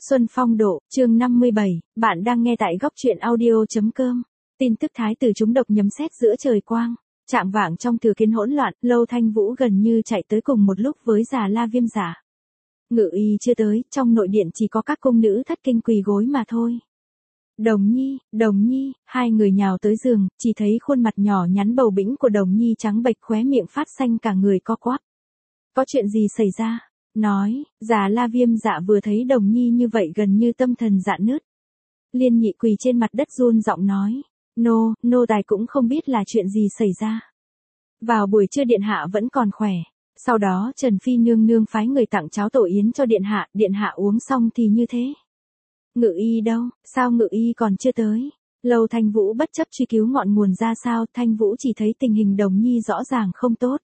Xuân Phong độ, chương 57, bạn đang nghe tại góc truyện audio.com. Tin tức thái tử trúng độc nhấm sét giữa trời quang. Trạng vạng trong Thừa Kiến hỗn loạn, Lâu Thanh Vũ gần như chạy tới cùng một lúc với Già La Viêm Giả. Ngự y chưa tới, trong nội điện chỉ có các cung nữ thất kinh quỳ gối mà thôi. Đồng Nhi, hai người nhào tới giường, chỉ thấy khuôn mặt nhỏ nhắn bầu bĩnh của Đồng Nhi trắng bệch, khóe miệng phát xanh, cả người co quắp. Có chuyện gì xảy ra? Nói, Già La Viêm Dạ vừa thấy Đồng Nhi như vậy gần như tâm thần rạn nứt. Liên Nhị quỳ trên mặt đất run giọng nói, nô tài cũng không biết là chuyện gì xảy ra. Vào buổi trưa điện hạ vẫn còn khỏe. Sau đó Trần Phi nương nương phái người tặng cháo tổ yến cho điện hạ uống xong thì như thế. Ngự y đâu, sao ngự y còn chưa tới? Lâu Thanh Vũ bất chấp truy cứu ngọn nguồn ra sao, Thanh Vũ chỉ thấy tình hình Đồng Nhi rõ ràng không tốt.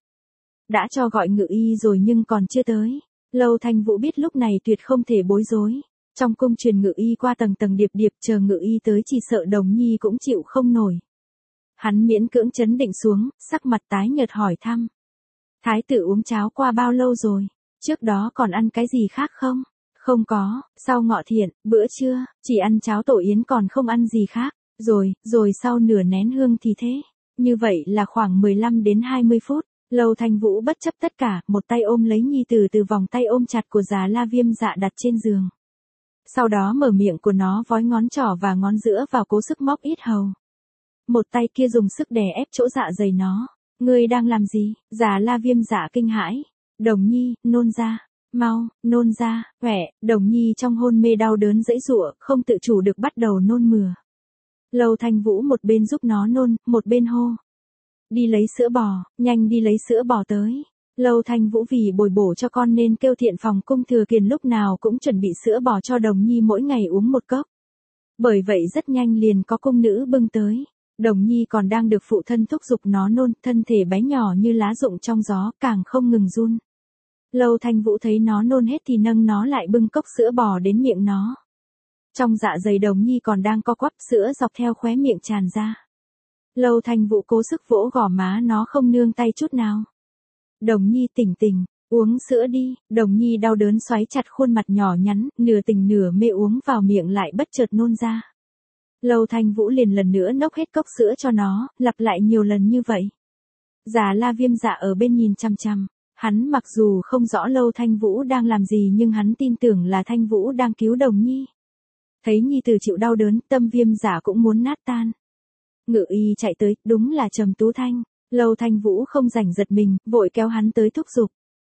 Đã cho gọi ngự y rồi nhưng còn chưa tới. Lâu Thanh Vũ biết lúc này tuyệt không thể bối rối. Trong cung truyền ngự y qua tầng tầng điệp điệp, chờ ngự y tới chỉ sợ Đồng Nhi cũng chịu không nổi. Hắn miễn cưỡng trấn định xuống, sắc mặt tái nhợt hỏi thăm. Thái tử uống cháo qua bao lâu rồi? Trước đó còn ăn cái gì khác không? Không có, sau ngọ thiện, bữa trưa, chỉ ăn cháo tổ yến còn không ăn gì khác. Rồi sau nửa nén hương thì thế. Như vậy là khoảng 15 đến 20 phút. Lâu Thanh Vũ bất chấp tất cả, một tay ôm lấy Nhi Tử từ vòng tay ôm chặt của Già La Viêm Dạ đặt trên giường. Sau đó mở miệng của nó vói ngón trỏ và ngón giữa vào cố sức móc yết hầu. Một tay kia dùng sức đè ép chỗ dạ dày nó. Ngươi đang làm gì? Già La Viêm Dạ kinh hãi. Đồng Nhi, nôn ra. Mau, nôn ra. Đồng Nhi trong hôn mê đau đớn giãy giụa, không tự chủ được bắt đầu nôn mửa. Lâu Thanh Vũ một bên giúp nó nôn, một bên hô. Đi lấy sữa bò, nhanh đi lấy sữa bò tới. Lâu Thanh Vũ vì bồi bổ cho con nên kêu thiện phòng cung Thừa Kiền lúc nào cũng chuẩn bị sữa bò cho Đồng Nhi mỗi ngày uống một cốc. Bởi vậy rất nhanh liền có cung nữ bưng tới. Đồng Nhi còn đang được phụ thân thúc giục nó nôn, thân thể bé nhỏ như lá rụng trong gió, càng không ngừng run. Lâu Thanh Vũ thấy nó nôn hết thì nâng nó lại bưng cốc sữa bò đến miệng nó. Trong dạ dày Đồng Nhi còn đang co quắp, sữa dọc theo khóe miệng tràn ra. Lâu Thanh Vũ cố sức vỗ gò má nó không nương tay chút nào. Đồng Nhi tỉnh, uống sữa đi. Đồng Nhi đau đớn xoáy chặt khuôn mặt nhỏ nhắn, nửa tỉnh nửa mê uống vào miệng lại bất chợt nôn ra. Lâu Thanh Vũ liền lần nữa nốc hết cốc sữa cho nó, lặp lại nhiều lần như vậy. Già La Viêm Dạ ở bên nhìn chằm chằm. Hắn mặc dù không rõ Lâu Thanh Vũ đang làm gì nhưng hắn tin tưởng là Thanh Vũ đang cứu Đồng Nhi. Thấy Nhi Tử chịu đau đớn, tâm Viêm Giả cũng muốn nát tan. Ngự y chạy tới, đúng là Trầm Tú Thanh. Lâu Thanh Vũ không rảnh giật mình, vội kéo hắn tới thúc giục.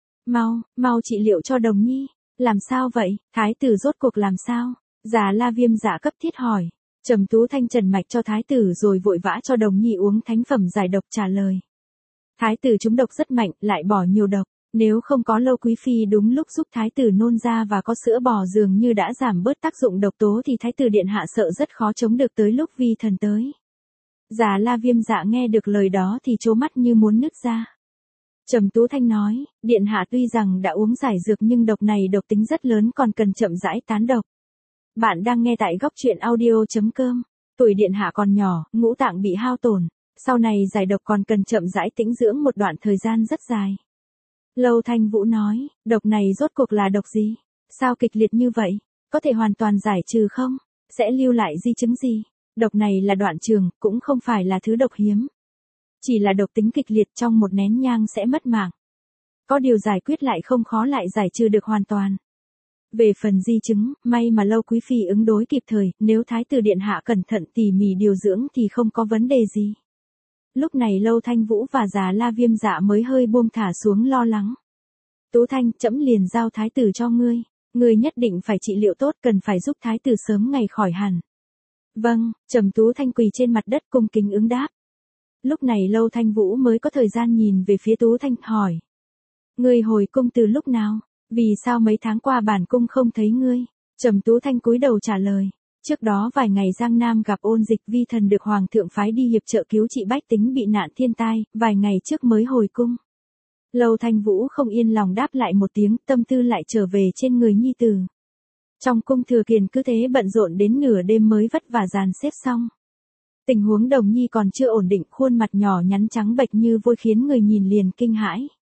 Mau trị liệu cho Đồng Nhi. Làm sao vậy? Thái tử rốt cuộc làm sao? Già La Viêm Giả cấp thiết hỏi. Trầm Tú Thanh trần mạch cho thái tử rồi vội vã cho Đồng Nhi uống thánh phẩm giải độc trả lời. Thái tử trúng độc rất mạnh, lại bỏ nhiều độc. Nếu không có Lâu Quý Phi đúng lúc giúp thái tử nôn ra và có sữa bò dường như đã giảm bớt tác dụng độc tố thì thái tử điện hạ sợ rất khó chống được tới lúc vi thần tới. Già La Viêm Dạ nghe được lời đó thì trố mắt như muốn nứt ra. Trầm Tú Thanh nói, điện hạ tuy rằng đã uống giải dược nhưng độc này độc tính rất lớn, còn cần chậm rãi tán độc. Bạn đang nghe tại góc truyện audio.com. Tuổi điện hạ còn nhỏ, ngũ tạng bị hao tổn. Sau này giải độc còn cần chậm rãi tĩnh dưỡng một đoạn thời gian rất dài. Lâu Thanh Vũ nói, độc này rốt cuộc là độc gì? Sao kịch liệt như vậy? Có thể hoàn toàn giải trừ không? Sẽ lưu lại di chứng gì? Độc này là đoạn trường, cũng không phải là thứ độc hiếm. Chỉ là độc tính kịch liệt, trong một nén nhang sẽ mất mạng. Có điều giải quyết lại không khó, lại giải trừ được hoàn toàn. Về phần di chứng, may mà Lâu Quý Phi ứng đối kịp thời, nếu thái tử điện hạ cẩn thận tỉ mỉ điều dưỡng thì không có vấn đề gì. Lúc này Lâu Thanh Vũ và Già La Viêm Dạ mới hơi buông thả xuống lo lắng. Tú Thanh, trẫm liền giao thái tử cho ngươi. Ngươi nhất định phải trị liệu tốt, cần phải giúp thái tử sớm ngày khỏi hẳn. Vâng, Trầm Tú Thanh quỳ trên mặt đất cung kính ứng đáp. Lúc này Lâu Thanh Vũ mới có thời gian nhìn về phía Tú Thanh hỏi. Ngươi hồi cung từ lúc nào? Vì sao mấy tháng qua bản cung không thấy ngươi? Trầm Tú Thanh cúi đầu trả lời. Trước đó vài ngày Giang Nam gặp ôn dịch, vi thần được hoàng thượng phái đi hiệp trợ cứu trị bách tính bị nạn thiên tai, vài ngày trước mới hồi cung. Lâu Thanh Vũ không yên lòng đáp lại một tiếng, tâm tư lại trở về trên người Nhi Tử. Trong cung Thừa Kiền cứ thế bận rộn đến nửa đêm mới vất vả dàn xếp xong. Tình huống Đồng Nhi còn chưa ổn định, khuôn mặt nhỏ nhắn trắng bệch như vôi khiến người nhìn liền kinh hãi.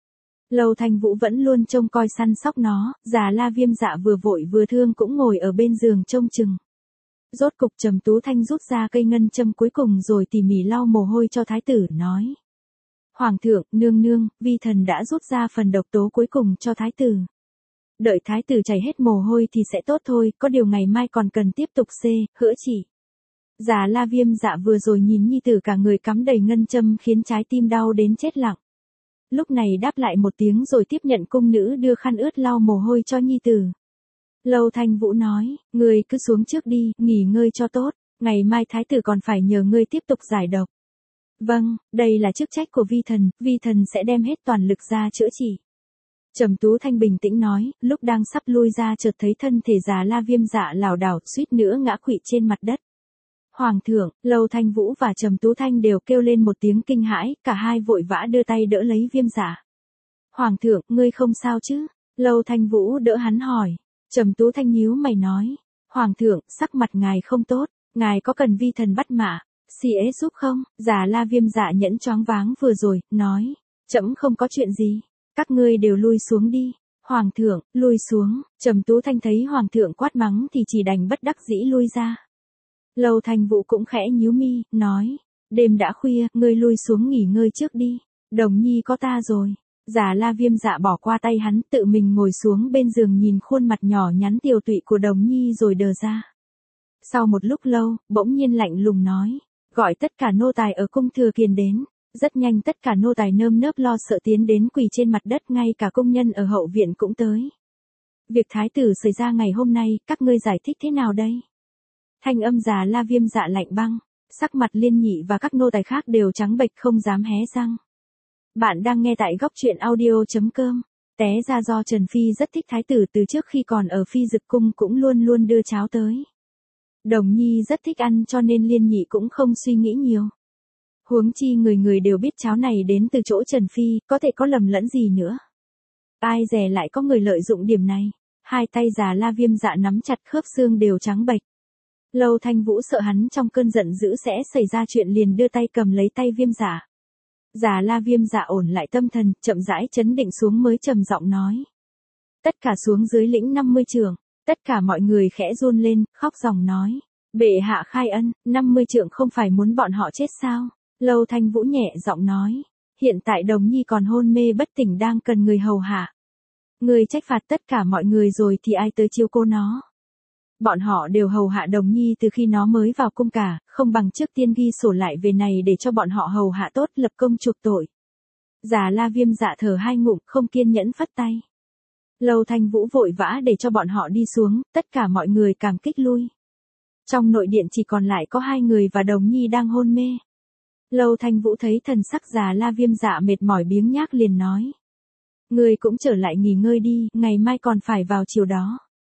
Lâu Thanh Vũ vẫn luôn trông coi săn sóc nó, Già La Viêm Dạ vừa vội vừa thương cũng ngồi ở bên giường trông chừng. Rốt cục Trầm Tú Thanh rút ra cây ngân châm cuối cùng rồi tỉ mỉ lau mồ hôi cho thái tử, nói. Hoàng thượng, nương nương, vi thần đã rút ra phần độc tố cuối cùng cho thái tử. Đợi thái tử chảy hết mồ hôi thì sẽ tốt thôi, có điều ngày mai còn cần tiếp tục chữa trị. Già La Viêm Dạ vừa rồi nhìn nhi tử cả người cắm đầy ngân châm khiến trái tim đau đến chết lặng. Lúc này đáp lại một tiếng rồi tiếp nhận cung nữ đưa khăn ướt lau mồ hôi cho nhi tử. Lâu Thanh Vũ nói, ngươi cứ xuống trước đi, nghỉ ngơi cho tốt, ngày mai thái tử còn phải nhờ ngươi tiếp tục giải độc. Vâng, đây là chức trách của vi thần sẽ đem hết toàn lực ra chữa trị. Trầm Tú Thanh bình tĩnh nói, lúc đang sắp lui ra chợt thấy thân thể Già La Viêm Dạ lảo đảo, suýt nữa ngã quỵ trên mặt đất. Hoàng thượng, Lâu Thanh Vũ và Trầm Tú Thanh đều kêu lên một tiếng kinh hãi, cả hai vội vã đưa tay đỡ lấy Viêm Dạ. Hoàng thượng, ngươi không sao chứ? Lâu Thanh Vũ đỡ hắn hỏi. Trầm Tú Thanh nhíu mày nói, Hoàng thượng, sắc mặt ngài không tốt, ngài có cần vi thần bắt mạ, giúp không? Già La Viêm Dạ nhẫn choáng váng vừa rồi, nói, trẫm không có chuyện gì, các ngươi đều lui xuống đi. Hoàng thượng, lui xuống. Trầm Tú Thanh thấy Hoàng thượng quát mắng thì chỉ đành bất đắc dĩ lui ra. Lâu Thanh Vũ cũng khẽ nhíu mi, nói, đêm đã khuya, ngươi lui xuống nghỉ ngơi trước đi, Đồng Nhi có ta rồi. Già La Viêm Dạ bỏ qua tay hắn, tự mình ngồi xuống bên giường nhìn khuôn mặt nhỏ nhắn tiều tụy của Đồng Nhi rồi đờ ra. Sau một lúc lâu, bỗng nhiên lạnh lùng nói, gọi tất cả nô tài ở cung Thừa Kiền đến. Rất nhanh tất cả nô tài nơm nớp lo sợ tiến đến quỳ trên mặt đất, ngay cả công nhân ở hậu viện cũng tới. Việc thái tử xảy ra ngày hôm nay, các ngươi giải thích thế nào đây? Thanh âm Già La Viêm Dạ lạnh băng, sắc mặt Liên Nhị và các nô tài khác đều trắng bệch không dám hé răng. Bạn đang nghe tại góc truyện audio.com. Té ra do Trần Phi rất thích thái tử, từ trước khi còn ở Phi Dực Cung cũng luôn luôn đưa cháo tới. Đồng Nhi rất thích ăn cho nên Liên Nhị cũng không suy nghĩ nhiều. Huống chi người người đều biết cháo này đến từ chỗ Trần Phi, có thể có lầm lẫn gì nữa. Ai dè lại có người lợi dụng điểm này. Hai tay Già La Viêm Dạ nắm chặt, khớp xương đều trắng bệch. Lâu Thanh Vũ sợ hắn trong cơn giận dữ sẽ xảy ra chuyện liền đưa tay cầm lấy tay Viêm Dạ. Già La Viêm Dạ ổn lại tâm thần, chậm rãi trấn định xuống mới trầm giọng nói. Tất cả xuống dưới lĩnh 50 trượng, tất cả mọi người khẽ run lên, khóc ròng nói. Bệ hạ khai ân, 50 trượng không phải muốn bọn họ chết sao? Lâu Thanh Vũ nhẹ giọng nói. Hiện tại Đồng Nhi còn hôn mê bất tỉnh đang cần người hầu hạ. Người trách phạt tất cả mọi người rồi thì ai tới chiếu cô nó? Bọn họ đều hầu hạ Đồng Nhi từ khi nó mới vào cung cả, không bằng trước tiên ghi sổ lại về này để cho bọn họ hầu hạ tốt, lập công chuộc tội. Già La Viêm Dạ thở hai ngụm, không kiên nhẫn phất tay. Lâu Thanh Vũ vội vã để cho bọn họ đi xuống, tất cả mọi người cảm kích lui. Trong nội điện chỉ còn lại có hai người và Đồng Nhi đang hôn mê. Lâu Thanh Vũ thấy thần sắc Già La Viêm Dạ mệt mỏi biếng nhác liền nói. Người cũng trở lại nghỉ ngơi đi, ngày mai còn phải vào chiều đó.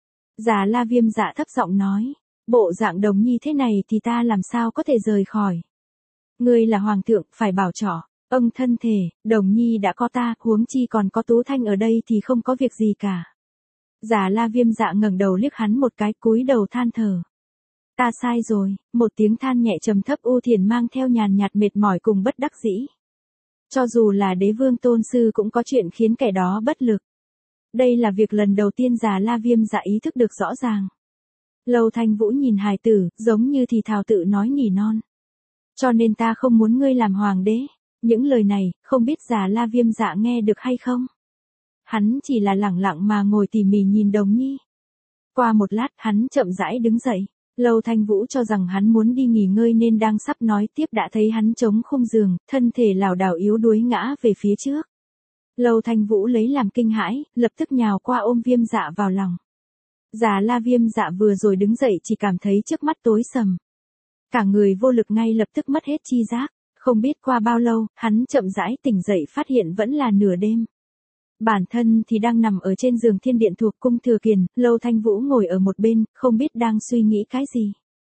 Già La Viêm Dạ thấp giọng nói, bộ dạng Đồng Nhi thế này thì ta làm sao có thể rời khỏi. Ngươi là hoàng thượng, phải bảo trỏ, thân thể, Đồng Nhi đã có ta, huống chi còn có Tú Thanh ở đây thì không có việc gì cả. Già La Viêm Dạ ngẩng đầu liếc hắn một cái, cúi đầu than thở. Ta sai rồi, một tiếng than nhẹ trầm thấp u thiền mang theo nhàn nhạt mệt mỏi cùng bất đắc dĩ. Cho dù là đế vương tôn sư cũng có chuyện khiến kẻ đó bất lực. Đây là việc lần đầu tiên Già La Viêm Dạ ý thức được rõ ràng. Lâu Thanh Vũ nhìn hài tử, giống như thì thào tự nói nỉ non. Cho nên ta không muốn ngươi làm hoàng đế. Những lời này, không biết Già La Viêm Dạ nghe được hay không? Hắn chỉ là lẳng lặng mà ngồi tỉ mỉ nhìn Đồng Nhi. Qua một lát, hắn chậm rãi đứng dậy. Lâu Thanh Vũ cho rằng hắn muốn đi nghỉ ngơi nên đang sắp nói tiếp đã thấy hắn chống khung giường, thân thể lảo đảo yếu đuối ngã về phía trước. Lâu Thanh Vũ lấy làm kinh hãi, lập tức nhào qua ôm Viêm Dạ vào lòng. Già La Viêm Dạ vừa rồi đứng dậy chỉ cảm thấy trước mắt tối sầm. Cả người vô lực ngay lập tức mất hết chi giác, không biết qua bao lâu, hắn chậm rãi tỉnh dậy phát hiện vẫn là nửa đêm. Bản thân thì đang nằm ở trên giường thiên điện thuộc cung Thừa Kiền, Lâu Thanh Vũ ngồi ở một bên, không biết đang suy nghĩ cái gì.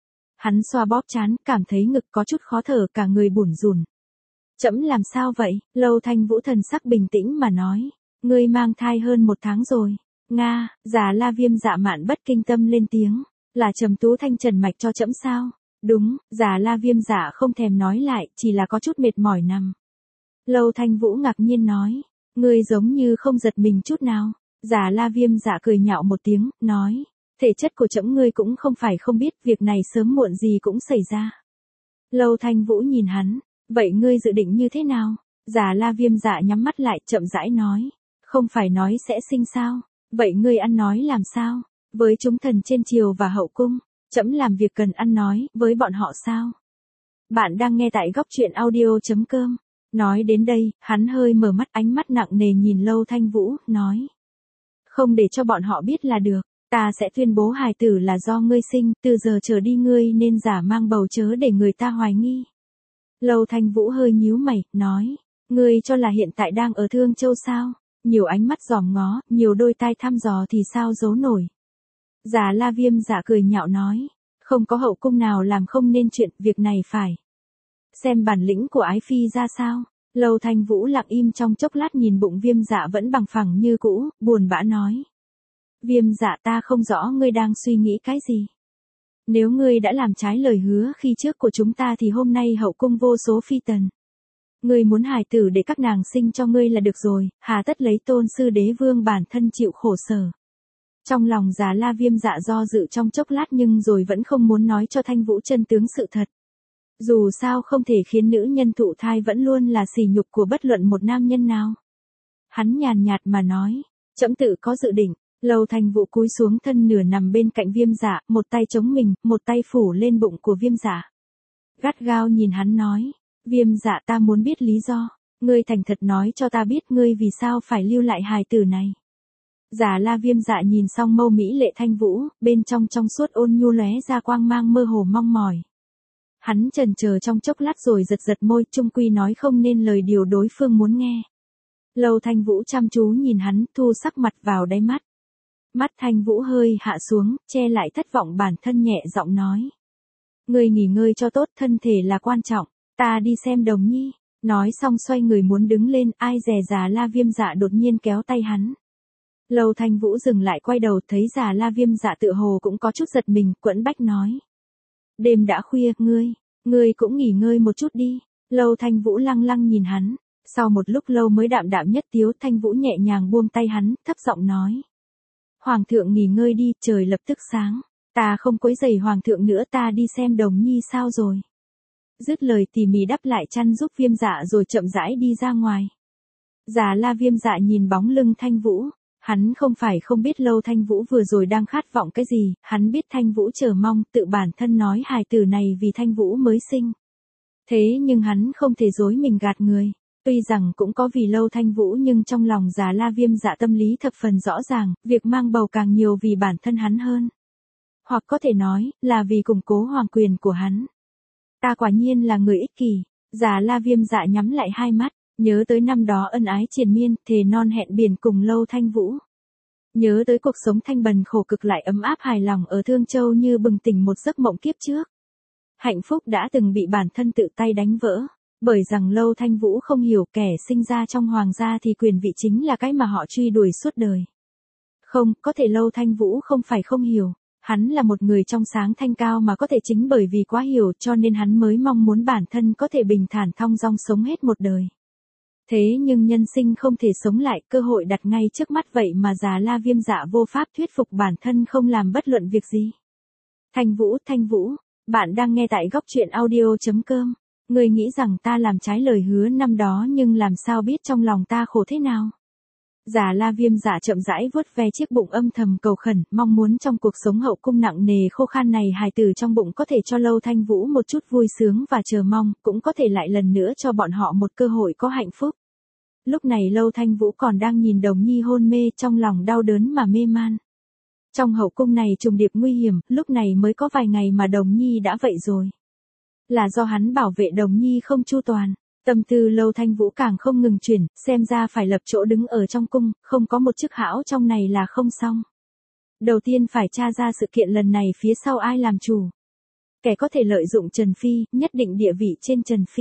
Hắn xoa bóp trán, cảm thấy ngực có chút khó thở, cả người bủn rủn. Trẫm làm sao vậy? Lâu Thanh Vũ thần sắc bình tĩnh mà nói. Ngươi mang thai hơn 1 tháng rồi. Nga, Già La Viêm Dạ mạn bất kinh tâm lên tiếng. Là Trầm Tú Thanh trần mạch cho trẫm sao? Đúng, Già La Viêm Dạ không thèm nói lại, chỉ là có chút mệt mỏi nằm. Lâu Thanh Vũ ngạc nhiên nói. Ngươi giống như không giật mình chút nào. Già La Viêm Dạ cười nhạo một tiếng, nói. Thể chất của trẫm ngươi cũng không phải không biết, việc này sớm muộn gì cũng xảy ra. Lâu Thanh Vũ nhìn hắn. Vậy ngươi dự định như thế nào? Già La Viêm Dạ nhắm mắt lại, chậm rãi nói. Không phải nói sẽ sinh sao? Vậy ngươi ăn nói làm sao? Với chúng thần trên triều và hậu cung, trẫm làm việc cần ăn nói, với bọn họ sao? Bạn đang nghe tại góc truyện audio.com. Nói đến đây, hắn hơi mở mắt, ánh mắt nặng nề nhìn Lâu Thanh Vũ, nói. Không để cho bọn họ biết là được, ta sẽ tuyên bố hài tử là do ngươi sinh, từ giờ trở đi ngươi nên giả mang bầu chớ để người ta hoài nghi. Lâu Thanh Vũ hơi nhíu mày, nói. Ngươi cho là hiện tại đang ở Thương Châu sao? Nhiều ánh mắt dòm ngó, nhiều đôi tai thăm dò thì sao giấu nổi. Già La Viêm Dạ cười nhạo nói. Không có hậu cung nào làm không nên chuyện, việc này phải xem bản lĩnh của ái phi ra sao. Lâu Thanh Vũ lặng im trong chốc lát nhìn bụng Viêm Dạ vẫn bằng phẳng như cũ, buồn bã nói. Viêm Dạ, ta không rõ ngươi đang suy nghĩ cái gì. Nếu ngươi đã làm trái lời hứa khi trước của chúng ta thì hôm nay hậu cung vô số phi tần. Ngươi muốn hài tử để các nàng sinh cho ngươi là được rồi, hà tất lấy Tôn Sư Đế Vương bản thân chịu khổ sở. Trong lòng Già La Viêm Dạ do dự trong chốc lát nhưng rồi vẫn không muốn nói cho Thanh Vũ chân tướng sự thật. Dù sao không thể khiến nữ nhân thụ thai vẫn luôn là sỉ nhục của bất luận một nam nhân nào. Hắn nhàn nhạt mà nói, trẫm tự có dự định. Lâu Thanh Vũ cúi xuống thân nửa nằm bên cạnh Viêm Dạ, một tay chống mình, một tay phủ lên bụng của Viêm Dạ. Gắt gao nhìn hắn nói, Viêm Dạ, ta muốn biết lý do, ngươi thành thật nói cho ta biết ngươi vì sao phải lưu lại hài tử này. Già La Viêm Dạ nhìn xong mâu mỹ lệ Thanh Vũ, bên trong suốt ôn nhu lóe ra quang mang mơ hồ mong mỏi. Hắn chần chờ trong chốc lát rồi giật giật môi, chung quy nói không nên lời điều đối phương muốn nghe. Lâu Thanh Vũ chăm chú nhìn hắn, thu sắc mặt vào đáy mắt. Mắt Thanh Vũ hơi hạ xuống, che lại thất vọng bản thân, nhẹ giọng nói. Ngươi nghỉ ngơi cho tốt, thân thể là quan trọng, ta đi xem Đồng Nhi. Nói xong xoay người muốn đứng lên, ai dè Già La Viêm Dạ đột nhiên kéo tay hắn. Lâu Thanh Vũ dừng lại, quay đầu thấy Già La Viêm Dạ tựa hồ cũng có chút giật mình, quẫn bách nói. Đêm đã khuya, ngươi cũng nghỉ ngơi một chút đi. Lâu Thanh Vũ lăng lăng nhìn hắn, sau một lúc lâu mới đạm đạm nhất tiếu. Thanh Vũ nhẹ nhàng buông tay hắn, thấp giọng nói. Hoàng thượng nghỉ ngơi đi, trời lập tức sáng. Ta không quấy rầy Hoàng thượng nữa, ta đi xem Đồng Nhi sao rồi. Dứt lời tỉ mỉ đắp lại chăn giúp Viêm Dạ rồi chậm rãi đi ra ngoài. Già La Viêm Dạ nhìn bóng lưng Thanh Vũ. Hắn không phải không biết Lâu Thanh Vũ vừa rồi đang khát vọng cái gì, hắn biết Thanh Vũ chờ mong, tự bản thân nói hài tử này vì Thanh Vũ mới sinh. Thế nhưng hắn không thể dối mình gạt người. Tuy rằng cũng có vì Lâu Thanh Vũ nhưng trong lòng Già La Viêm Dạ tâm lý thập phần rõ ràng, việc mang bầu càng nhiều vì bản thân hắn hơn. Hoặc có thể nói, là vì củng cố hoàng quyền của hắn. Ta quả nhiên là người ích kỷ. Già La Viêm Dạ nhắm lại hai mắt, nhớ tới năm đó ân ái triền miên, thề non hẹn biển cùng Lâu Thanh Vũ. Nhớ tới cuộc sống thanh bần khổ cực lại ấm áp hài lòng ở Thương Châu như bừng tỉnh một giấc mộng kiếp trước. Hạnh phúc đã từng bị bản thân tự tay đánh vỡ. Bởi rằng Lâu Thanh Vũ không hiểu kẻ sinh ra trong hoàng gia thì quyền vị chính là cái mà họ truy đuổi suốt đời. Không, có thể Lâu Thanh Vũ không phải không hiểu. Hắn là một người trong sáng thanh cao mà có thể chính bởi vì quá hiểu cho nên hắn mới mong muốn bản thân có thể bình thản thong dong sống hết một đời. Thế nhưng nhân sinh không thể sống lại, cơ hội đặt ngay trước mắt vậy mà Già La Viêm Dạ vô pháp thuyết phục bản thân không làm bất luận việc gì. Thanh Vũ, bạn đang nghe tại góc truyện audio.com. Ngươi nghĩ rằng ta làm trái lời hứa năm đó nhưng làm sao biết trong lòng ta khổ thế nào. Già La Viêm Dạ chậm rãi vuốt ve chiếc bụng âm thầm cầu khẩn, mong muốn trong cuộc sống hậu cung nặng nề khô khan này hài tử trong bụng có thể cho Lâu Thanh Vũ một chút vui sướng và chờ mong, cũng có thể lại lần nữa cho bọn họ một cơ hội có hạnh phúc. Lúc này Lâu Thanh Vũ còn đang nhìn Đồng Nhi hôn mê, trong lòng đau đớn mà mê man. Trong hậu cung này trùng điệp nguy hiểm, lúc này mới có vài ngày mà Đồng Nhi đã vậy rồi. Là do hắn bảo vệ Đồng Nhi không chu toàn. Tâm tư Lâu Thanh Vũ càng không ngừng chuyển, xem ra phải lập chỗ đứng ở trong cung, không có một chức hão trong này là không xong. Đầu tiên phải tra ra sự kiện lần này phía sau ai làm chủ. Kẻ có thể lợi dụng Trần Phi, nhất định địa vị trên Trần Phi.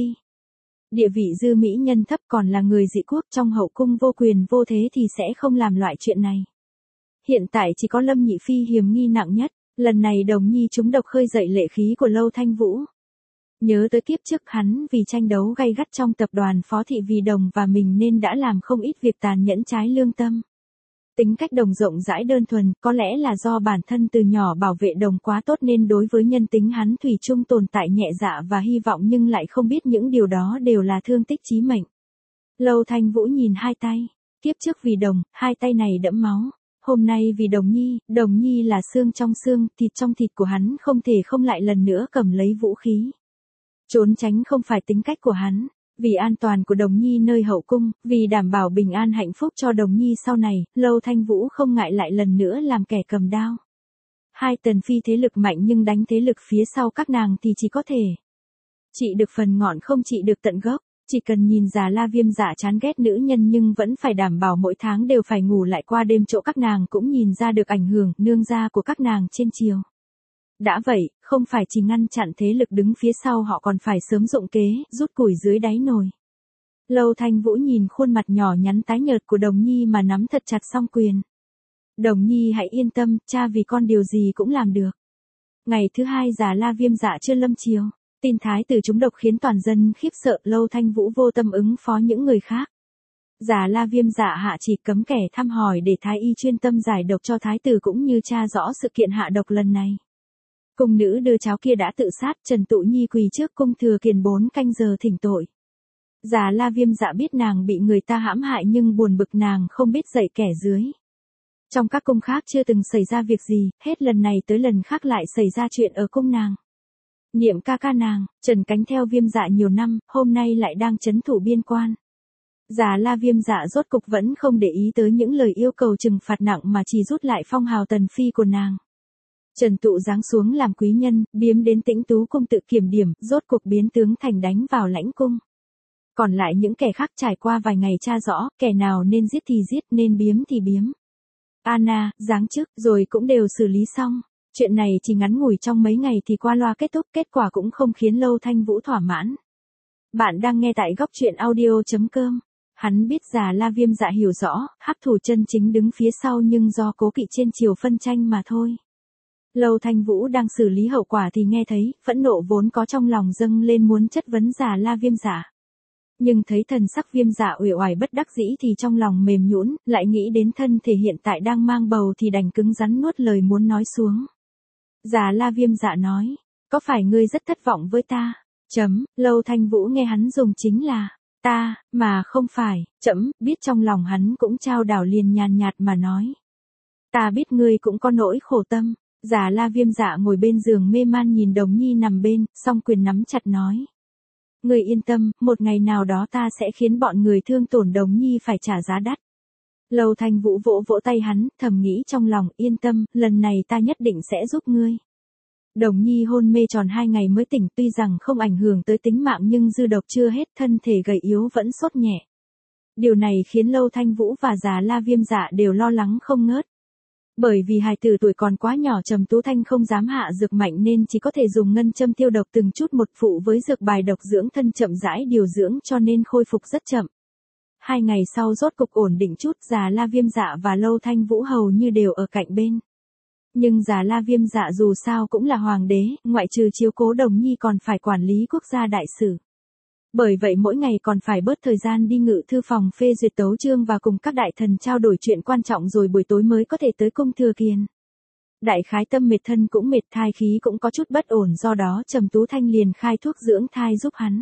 Địa vị dư mỹ nhân thấp, còn là người dị quốc trong hậu cung vô quyền vô thế thì sẽ không làm loại chuyện này. Hiện tại chỉ có Lâm Nhị Phi hiểm nghi nặng nhất, lần này Đồng Nhi trúng độc khơi dậy lệ khí của Lâu Thanh Vũ. Nhớ tới kiếp trước hắn vì tranh đấu gay gắt trong tập đoàn Phó Thị Vì Đồng và mình nên đã làm không ít việc tàn nhẫn trái lương tâm. Tính cách Đồng rộng rãi đơn thuần, có lẽ là do bản thân từ nhỏ bảo vệ Đồng quá tốt nên đối với nhân tính hắn thủy chung tồn tại nhẹ dạ và hy vọng nhưng lại không biết những điều đó đều là thương tích chí mệnh. Lâu Thanh Vũ nhìn hai tay. Kiếp trước vì Đồng, hai tay này đẫm máu. Hôm nay vì Đồng Nhi là xương trong xương, thịt trong thịt của hắn không thể không lại lần nữa cầm lấy vũ khí. Trốn tránh không phải tính cách của hắn. Vì an toàn của Đồng Nhi nơi hậu cung, vì đảm bảo bình an hạnh phúc cho Đồng Nhi sau này, Lâu Thanh Vũ không ngại lại lần nữa làm kẻ cầm đao. Hai tần phi thế lực mạnh nhưng đánh thế lực phía sau các nàng thì chỉ có thể trị được phần ngọn không trị được tận gốc. Chỉ cần nhìn Già La Viêm Dạ chán ghét nữ nhân nhưng vẫn phải đảm bảo mỗi tháng đều phải ngủ lại qua đêm chỗ các nàng cũng nhìn ra được ảnh hưởng nương gia của các nàng trên triều. Đã vậy, không phải chỉ ngăn chặn thế lực đứng phía sau họ còn phải sớm dụng kế, rút củi dưới đáy nồi. Lâu Thanh Vũ nhìn khuôn mặt nhỏ nhắn tái nhợt của Đồng Nhi mà nắm thật chặt song quyền. Đồng Nhi hãy yên tâm, cha vì con điều gì cũng làm được. Ngày thứ hai Già La Viêm Dạ chưa lâm chiều. Tin thái tử trúng độc khiến toàn dân khiếp sợ, Lâu Thanh Vũ vô tâm ứng phó những người khác. Già La Viêm Dạ hạ chỉ cấm kẻ thăm hỏi để thái y chuyên tâm giải độc cho thái tử cũng như tra rõ sự kiện hạ độc lần này. Cung nữ đưa cháu kia đã tự sát, Trần Tụ Nhi quỳ trước cung thừa kiền 4 canh giờ thỉnh tội. Già La Viêm Dạ biết nàng bị người ta hãm hại nhưng buồn bực nàng không biết dạy kẻ dưới. Trong các cung khác chưa từng xảy ra việc gì, hết lần này tới lần khác lại xảy ra chuyện ở cung nàng. Niệm ca ca nàng, Trần Cánh theo Viêm Dạ nhiều năm, hôm nay lại đang trấn thủ biên quan. Già La Viêm Dạ rốt cục vẫn không để ý tới những lời yêu cầu trừng phạt nặng mà chỉ rút lại phong hào tần phi của nàng. Trần Tụ giáng xuống làm quý nhân, biếm đến Tĩnh Tú cung tự kiểm điểm, rốt cục biến tướng thành đánh vào lãnh cung. Còn lại những kẻ khác trải qua vài ngày tra rõ, kẻ nào nên giết thì giết, nên biếm thì biếm. Anna, giáng chức, rồi cũng đều xử lý xong. Chuyện này chỉ ngắn ngủi trong mấy ngày thì qua loa kết thúc, kết quả cũng không khiến Lâu Thanh Vũ thỏa mãn. Bạn đang nghe tại góc truyện audio.com. Hắn biết Già La Viêm Dạ hiểu rõ, hắc thủ chân chính đứng phía sau nhưng do cố kỵ trên triều phân tranh mà thôi. Lâu Thanh Vũ đang xử lý hậu quả thì nghe thấy, phẫn nộ vốn có trong lòng dâng lên muốn chất vấn Già La Viêm Dạ. Nhưng thấy thần sắc Viêm Dạ uể oải bất đắc dĩ thì trong lòng mềm nhũn, lại nghĩ đến thân thể hiện tại đang mang bầu thì đành cứng rắn nuốt lời muốn nói xuống. Già La Viêm Dạ nói, có phải ngươi rất thất vọng với ta? Lâu Thanh Vũ nghe hắn dùng chính là ta, mà không phải, biết trong lòng hắn cũng trao đảo liền nhàn nhạt mà nói. Ta biết ngươi cũng có nỗi khổ tâm. Già La Viêm Dạ ngồi bên giường mê man nhìn Đồng Nhi nằm bên, song quyền nắm chặt nói. Ngươi yên tâm, một ngày nào đó ta sẽ khiến bọn người thương tổn Đồng Nhi phải trả giá đắt. Lâu Thanh Vũ vỗ vỗ tay hắn, thầm nghĩ trong lòng, yên tâm, lần này ta nhất định sẽ giúp ngươi. Đồng Nhi hôn mê tròn 2 ngày mới tỉnh, tuy rằng không ảnh hưởng tới tính mạng nhưng dư độc chưa hết, thân thể gầy yếu vẫn sốt nhẹ. Điều này khiến Lâu Thanh Vũ và Già La Viêm Dạ đều lo lắng không ngớt. Bởi vì hài tử tuổi còn quá nhỏ, Trầm Tú Thanh không dám hạ dược mạnh nên chỉ có thể dùng ngân châm tiêu độc từng chút một phụ với dược bài độc dưỡng thân chậm rãi điều dưỡng cho nên khôi phục rất chậm. 2 ngày sau rốt cục ổn định chút, Già La Viêm Dạ và Lâu Thanh Vũ hầu như đều ở cạnh bên. Nhưng Già La Viêm Dạ dù sao cũng là hoàng đế, ngoại trừ chiếu cố Đồng Nhi còn phải quản lý quốc gia đại sự. Bởi vậy mỗi ngày còn phải bớt thời gian đi ngự thư phòng phê duyệt tấu chương và cùng các đại thần trao đổi chuyện quan trọng rồi buổi tối mới có thể tới cung thừa kiền. Đại khái tâm mệt thân cũng mệt, thai khí cũng có chút bất ổn, do đó Trầm Tú Thanh liền khai thuốc dưỡng thai giúp hắn.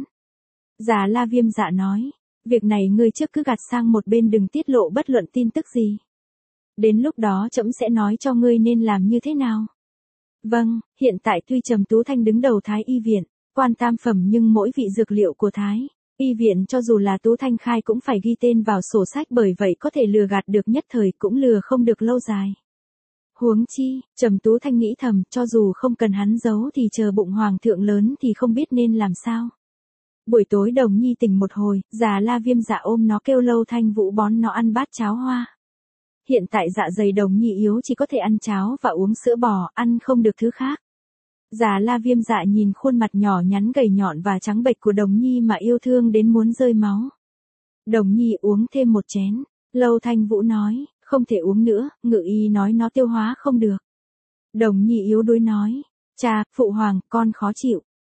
Già La Viêm Dạ nói, việc này ngươi trước cứ gạt sang một bên, đừng tiết lộ bất luận tin tức gì. Đến lúc đó trẫm sẽ nói cho ngươi nên làm như thế nào. Vâng, hiện tại tuy Trầm Tú Thanh đứng đầu Thái y viện, quan tam phẩm nhưng mỗi vị dược liệu của Thái y viện cho dù là Tú Thanh khai cũng phải ghi tên vào sổ sách, bởi vậy có thể lừa gạt được nhất thời cũng lừa không được lâu dài. Huống chi, Trầm Tú Thanh nghĩ thầm, cho dù không cần hắn giấu thì chờ bụng hoàng thượng lớn thì không biết nên làm sao. Buổi tối Đồng Nhi tỉnh một hồi, Già La Viêm Dạ ôm nó kêu Lâu Thanh Vũ bón nó ăn bát cháo hoa. Hiện tại dạ dày Đồng Nhi yếu, chỉ có thể ăn cháo và uống sữa bò, ăn không được thứ khác. Già La Viêm Dạ nhìn khuôn mặt nhỏ nhắn gầy nhọn và trắng bệch của Đồng Nhi mà yêu thương đến muốn rơi máu. Đồng Nhi uống thêm một chén. Lâu Thanh Vũ nói, không thể uống nữa, ngự y nói nó tiêu hóa không được. Đồng Nhi yếu đuối nói, cha, phụ hoàng, con khó chịu.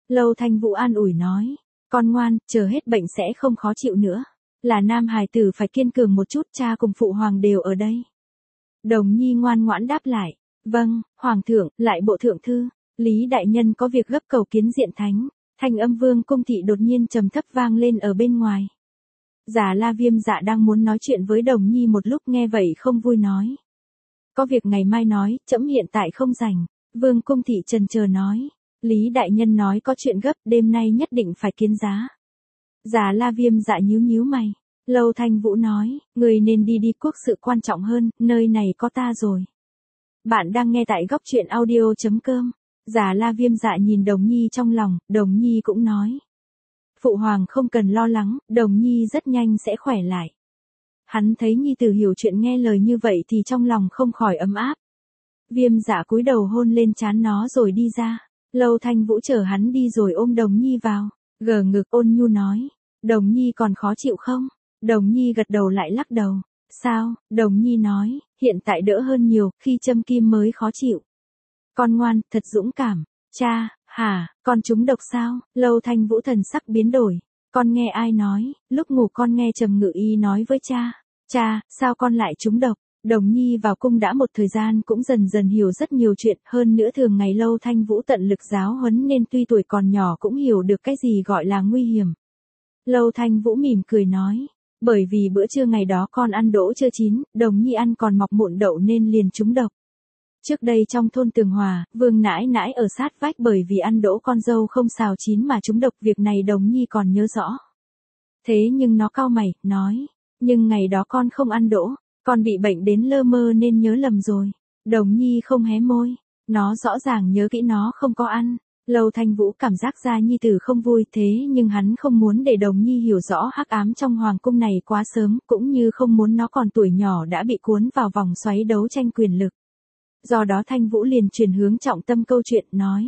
Lâu Thanh Vũ an ủi nói, con ngoan, chờ hết bệnh sẽ không khó chịu nữa. Là nam hài tử phải kiên cường một chút, cha cùng phụ hoàng đều ở đây. Đồng Nhi ngoan ngoãn đáp lại, vâng, hoàng thượng, lại bộ thượng thư, Lý đại nhân có việc gấp cầu kiến Diện Thánh. Thanh âm Vương Cung Thị đột nhiên trầm thấp vang lên ở bên ngoài. Già La Viêm Dạ đang muốn nói chuyện với Đồng Nhi một lúc nghe vậy không vui nói. Có việc ngày mai nói, trẫm hiện tại không rảnh. Vương Cung Thị chần chờ nói. Lý đại nhân nói có chuyện gấp, đêm nay nhất định phải kiến giá. Già La Viêm Dạ nhíu nhíu mày. Lâu Thanh Vũ nói, người nên đi quốc sự quan trọng hơn, nơi này có ta rồi. Bạn đang nghe tại góc truyện audio.com. Già La Viêm Dạ nhìn Đồng Nhi trong lòng, Đồng Nhi cũng nói. Phụ hoàng không cần lo lắng, Đồng Nhi rất nhanh sẽ khỏe lại. Hắn thấy Nhi tử hiểu chuyện nghe lời như vậy thì trong lòng không khỏi ấm áp. Viêm Dạ cúi đầu hôn lên trán nó rồi đi ra. Lâu Thanh Vũ chở hắn đi rồi ôm Đồng Nhi vào, gờ ngực ôn nhu nói. Đồng Nhi còn khó chịu không? Đồng Nhi gật đầu lại lắc đầu. Sao? Đồng Nhi nói, hiện tại đỡ hơn nhiều, khi châm kim mới khó chịu. Con ngoan, thật dũng cảm. Cha, hả, con trúng độc sao? Lâu Thanh Vũ thần sắc biến đổi. Con nghe ai nói? Lúc ngủ con nghe Trầm Ngự Y nói với cha. Cha, sao con lại trúng độc? Đồng Nhi vào cung đã một thời gian cũng dần dần hiểu rất nhiều chuyện, hơn nữa thường ngày Lâu Thanh Vũ tận lực giáo huấn nên tuy tuổi còn nhỏ cũng hiểu được cái gì gọi là nguy hiểm. Lâu Thanh Vũ mỉm cười nói. Bởi vì bữa trưa ngày đó con ăn đỗ chưa chín, Đồng Nhi ăn còn mọc mụn đậu nên liền trúng độc. Trước đây trong thôn Tường Hòa, Vương nãi nãi ở sát vách bởi vì ăn đỗ con dâu không xào chín mà trúng độc, việc này Đồng Nhi còn nhớ rõ. Thế nhưng nó cau mày, nói, nhưng ngày đó con không ăn đỗ, con bị bệnh đến lơ mơ nên nhớ lầm rồi. Đồng Nhi không hé môi, nó rõ ràng nhớ kỹ nó không có ăn. Lâu Thanh Vũ cảm giác ra nhi tử không vui, thế nhưng hắn không muốn để Đồng Nhi hiểu rõ hắc ám trong hoàng cung này quá sớm, cũng như không muốn nó còn tuổi nhỏ đã bị cuốn vào vòng xoáy đấu tranh quyền lực. Do đó Thanh Vũ liền chuyển hướng trọng tâm câu chuyện, nói.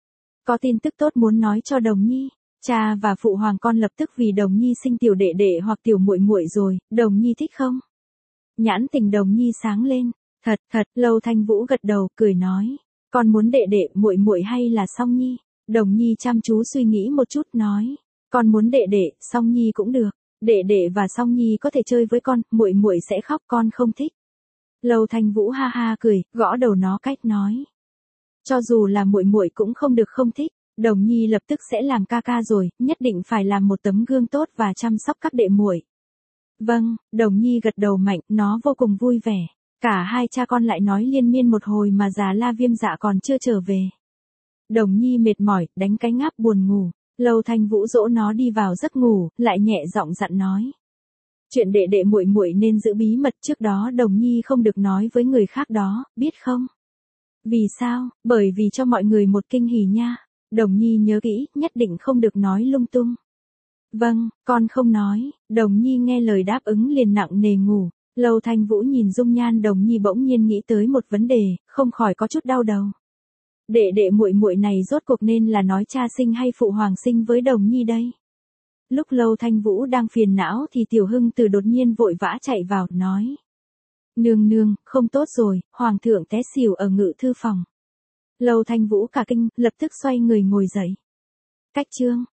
Có tin tức tốt muốn nói cho Đồng Nhi. Cha và phụ hoàng con lập tức vì Đồng Nhi sinh tiểu đệ đệ hoặc tiểu muội muội rồi, Đồng Nhi thích không? Nhãn tình Đồng Nhi sáng lên. Thật, Lâu Thanh Vũ gật đầu, cười nói. Con muốn đệ đệ, muội muội hay là Song Nhi? Đồng Nhi chăm chú suy nghĩ một chút nói. Con muốn đệ đệ, Song Nhi cũng được. Đệ đệ và Song Nhi có thể chơi với con, muội muội sẽ khóc, con không thích. Lâu Thanh Vũ ha ha cười, gõ đầu nó cách nói. Cho dù là muội muội cũng không được không thích, Đồng Nhi lập tức sẽ làm ca ca rồi, nhất định phải làm một tấm gương tốt và chăm sóc các đệ muội. Vâng, Đồng Nhi gật đầu mạnh, nó vô cùng vui vẻ. Cả hai cha con lại nói liên miên một hồi mà già La Viêm Dạ còn chưa trở về. Đồng Nhi mệt mỏi, đánh cái ngáp buồn ngủ. Lâu Thanh Vũ dỗ nó đi vào giấc ngủ, lại nhẹ giọng dặn nói. Chuyện đệ đệ muội muội nên giữ bí mật, trước đó Đồng Nhi không được nói với người khác đó, biết không? Vì sao? Bởi vì cho mọi người một kinh hỉ nha. Đồng Nhi nhớ kỹ, nhất định không được nói lung tung. Vâng, con không nói. Đồng Nhi nghe lời đáp ứng liền nặng nề ngủ. Lâu Thanh Vũ nhìn dung nhan Đồng Nhi bỗng nhiên nghĩ tới một vấn đề, không khỏi có chút đau đầu. Đệ đệ muội muội này rốt cuộc nên là nói cha sinh hay phụ hoàng sinh với Đồng Nhi đây? Lúc Lâu Thanh Vũ đang phiền não thì Tiểu Hưng Từ đột nhiên vội vã chạy vào, nói. Nương nương, không tốt rồi, hoàng thượng té xỉu ở ngự thư phòng. Lâu Thanh Vũ cả kinh, lập tức xoay người ngồi dậy. Cách chương.